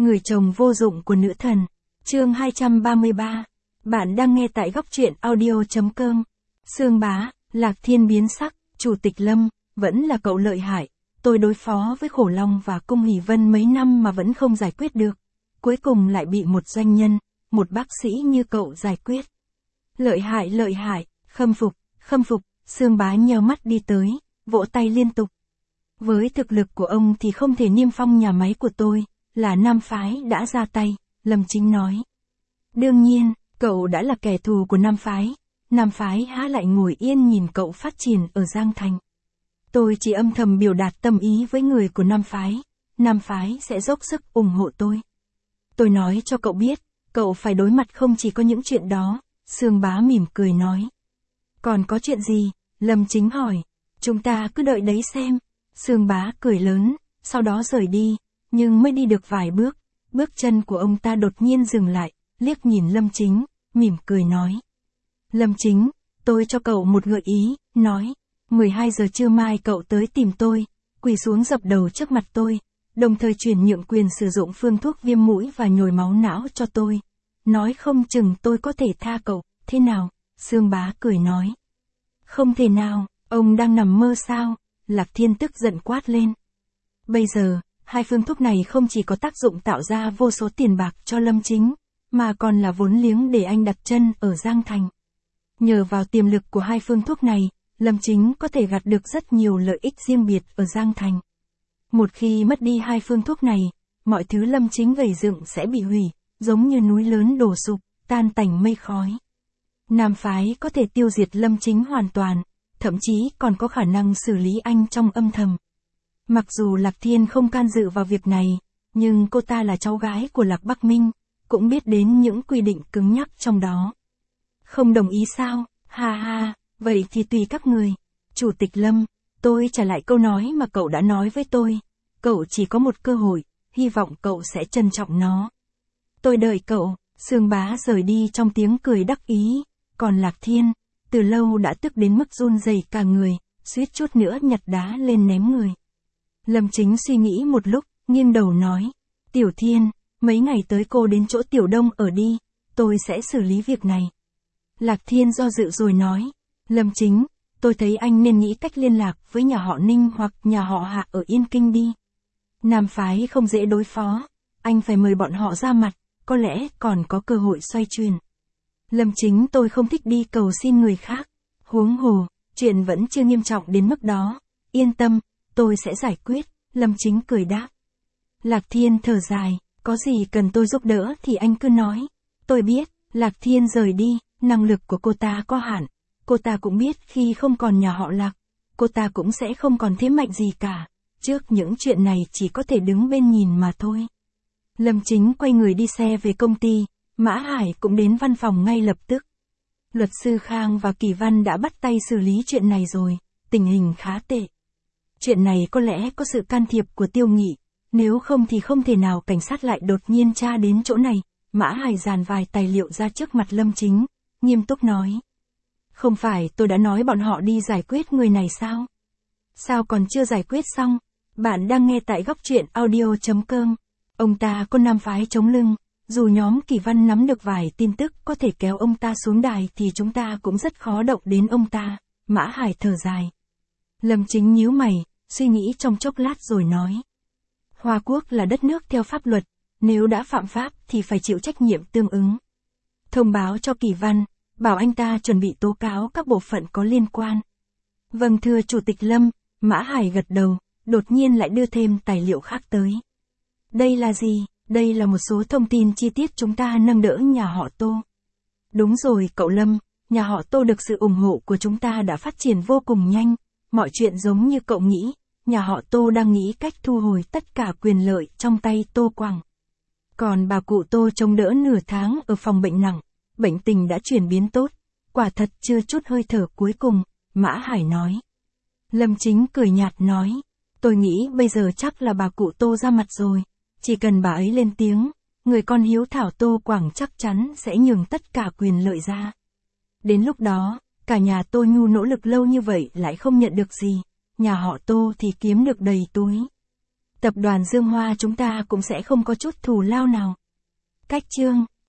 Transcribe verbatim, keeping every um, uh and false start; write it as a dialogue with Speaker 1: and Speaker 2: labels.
Speaker 1: Người chồng vô dụng của nữ thần. Chương hai trăm ba mươi ba. Bạn đang nghe tại góc truyện audio.com. Sương Bá, Lạc Thiên biến sắc, Chủ tịch Lâm, vẫn là cậu lợi hại. Tôi đối phó với Khổ Long và Cung Hỷ Vân mấy năm mà vẫn không giải quyết được. Cuối cùng lại bị một doanh nhân, một bác sĩ như cậu giải quyết. Lợi hại lợi hại, khâm phục, khâm phục, Sương Bá nheo mắt đi tới, vỗ tay liên tục. Với thực lực của ông thì không thể niêm phong nhà máy của tôi, là Nam Phái đã ra tay, Lâm Chính nói. Đương nhiên, cậu đã là kẻ thù của Nam Phái, Nam Phái há lại ngồi yên nhìn cậu phát triển ở Giang Thành. Tôi chỉ âm thầm biểu đạt tâm ý với người của Nam Phái, Nam Phái sẽ dốc sức ủng hộ tôi. Tôi nói cho cậu biết, cậu phải đối mặt không chỉ có những chuyện đó, Sương Bá mỉm cười nói. Còn có chuyện gì? Lâm Chính hỏi. Chúng ta cứ đợi đấy xem. Sương Bá cười lớn, sau đó rời đi, nhưng mới đi được vài bước, bước chân của ông ta đột nhiên dừng lại, liếc nhìn Lâm Chính, mỉm cười nói. Lâm Chính, tôi cho cậu một gợi ý, nói, mười hai giờ trưa mai cậu tới tìm tôi, quỳ xuống dập đầu trước mặt tôi, đồng thời chuyển nhượng quyền sử dụng phương thuốc viêm mũi và nhồi máu não cho tôi. Nói không chừng tôi có thể tha cậu, thế nào? Sương Bá cười nói. Không thể nào, ông đang nằm mơ sao? Lạc Thiên tức giận quát lên. Bây giờ, hai phương thuốc này không chỉ có tác dụng tạo ra vô số tiền bạc cho Lâm Chính, mà còn là vốn liếng để anh đặt chân ở Giang Thành. Nhờ vào tiềm lực của hai phương thuốc này, Lâm Chính có thể gặt được rất nhiều lợi ích riêng biệt ở Giang Thành. Một khi mất đi hai phương thuốc này, mọi thứ Lâm Chính gầy dựng sẽ bị hủy, giống như núi lớn đổ sụp, tan tành mây khói. Nam Phái có thể tiêu diệt Lâm Chính hoàn toàn, thậm chí còn có khả năng xử lý anh trong âm thầm. Mặc dù Lạc Thiên không can dự vào việc này, nhưng cô ta là cháu gái của Lạc Bắc Minh, cũng biết đến những quy định cứng nhắc trong đó. Không đồng ý sao? Ha ha, vậy thì tùy các người. Chủ tịch Lâm, tôi trả lại câu nói mà cậu đã nói với tôi. Cậu chỉ có một cơ hội, hy vọng cậu sẽ trân trọng nó. Tôi đợi cậu. Sương Bá rời đi trong tiếng cười đắc ý, còn Lạc Thiên, từ lâu đã tức đến mức run rẩy cả người, suýt chút nữa nhặt đá lên ném người. Lâm Chính suy nghĩ một lúc, nghiêng đầu nói, Tiểu Thiên, mấy ngày tới cô đến chỗ Tiểu Đông ở đi, tôi sẽ xử lý việc này. Lạc Thiên do dự rồi nói, Lâm Chính, tôi thấy anh nên nghĩ cách liên lạc với nhà họ Ninh hoặc nhà họ Hạ ở Yên Kinh đi. Nam Phái không dễ đối phó, anh phải mời bọn họ ra mặt, có lẽ còn có cơ hội xoay chuyển. Lâm Chính tôi không thích đi cầu xin người khác, huống hồ, chuyện vẫn chưa nghiêm trọng đến mức đó, yên tâm, tôi sẽ giải quyết, Lâm Chính cười đáp. Lạc Thiên thở dài, có gì cần tôi giúp đỡ thì anh cứ nói, tôi biết. Lạc Thiên rời đi, năng lực của cô ta có hạn, cô ta cũng biết khi không còn nhà họ Lạc, cô ta cũng sẽ không còn thế mạnh gì cả, trước những chuyện này chỉ có thể đứng bên nhìn mà thôi. Lâm Chính quay người đi xe về công ty, Mã Hải cũng đến văn phòng ngay lập tức. Luật sư Khang và Kỳ Văn đã bắt tay xử lý chuyện này rồi, tình hình khá tệ. Chuyện này có lẽ có sự can thiệp của Tiêu Nghị, nếu không thì không thể nào cảnh sát lại đột nhiên tra đến chỗ này. Mã Hải dàn vài tài liệu ra trước mặt Lâm Chính, nghiêm túc nói. Không phải tôi đã nói bọn họ đi giải quyết người này sao? Sao còn chưa giải quyết xong? Bạn đang nghe tại góc truyện audio.com. Ông ta có Nam Phái chống lưng, dù nhóm Kỳ Văn nắm được vài tin tức có thể kéo ông ta xuống đài thì chúng ta cũng rất khó động đến ông ta. Mã Hải thở dài. Lâm Chính nhíu mày, suy nghĩ trong chốc lát rồi nói. Hoa Quốc là đất nước theo pháp luật, nếu đã phạm pháp thì phải chịu trách nhiệm tương ứng. Thông báo cho Kỳ Văn, bảo anh ta chuẩn bị tố cáo các bộ phận có liên quan. Vâng thưa Chủ tịch Lâm, Mã Hải gật đầu, đột nhiên lại đưa thêm tài liệu khác tới. Đây là gì? Đây là một số thông tin chi tiết chúng ta nâng đỡ nhà họ Tô. Đúng rồi cậu Lâm, nhà họ Tô được sự ủng hộ của chúng ta đã phát triển vô cùng nhanh, mọi chuyện giống như cậu nghĩ, nhà họ Tô đang nghĩ cách thu hồi tất cả quyền lợi trong tay Tô Quảng. Còn bà cụ Tô chống đỡ nửa tháng ở phòng bệnh nặng, bệnh tình đã chuyển biến tốt, quả thật chưa chút hơi thở cuối cùng, Mã Hải nói. Lâm Chính cười nhạt nói, tôi nghĩ bây giờ chắc là bà cụ Tô ra mặt rồi, chỉ cần bà ấy lên tiếng, người con hiếu thảo Tô Quảng chắc chắn sẽ nhường tất cả quyền lợi ra. Đến lúc đó, cả nhà Tô Nhu nỗ lực lâu như vậy lại không nhận được gì, nhà họ Tô thì kiếm được đầy túi. tập đoàn Dương Hoa chúng ta cũng sẽ không có chút thù lao nào. Cách chương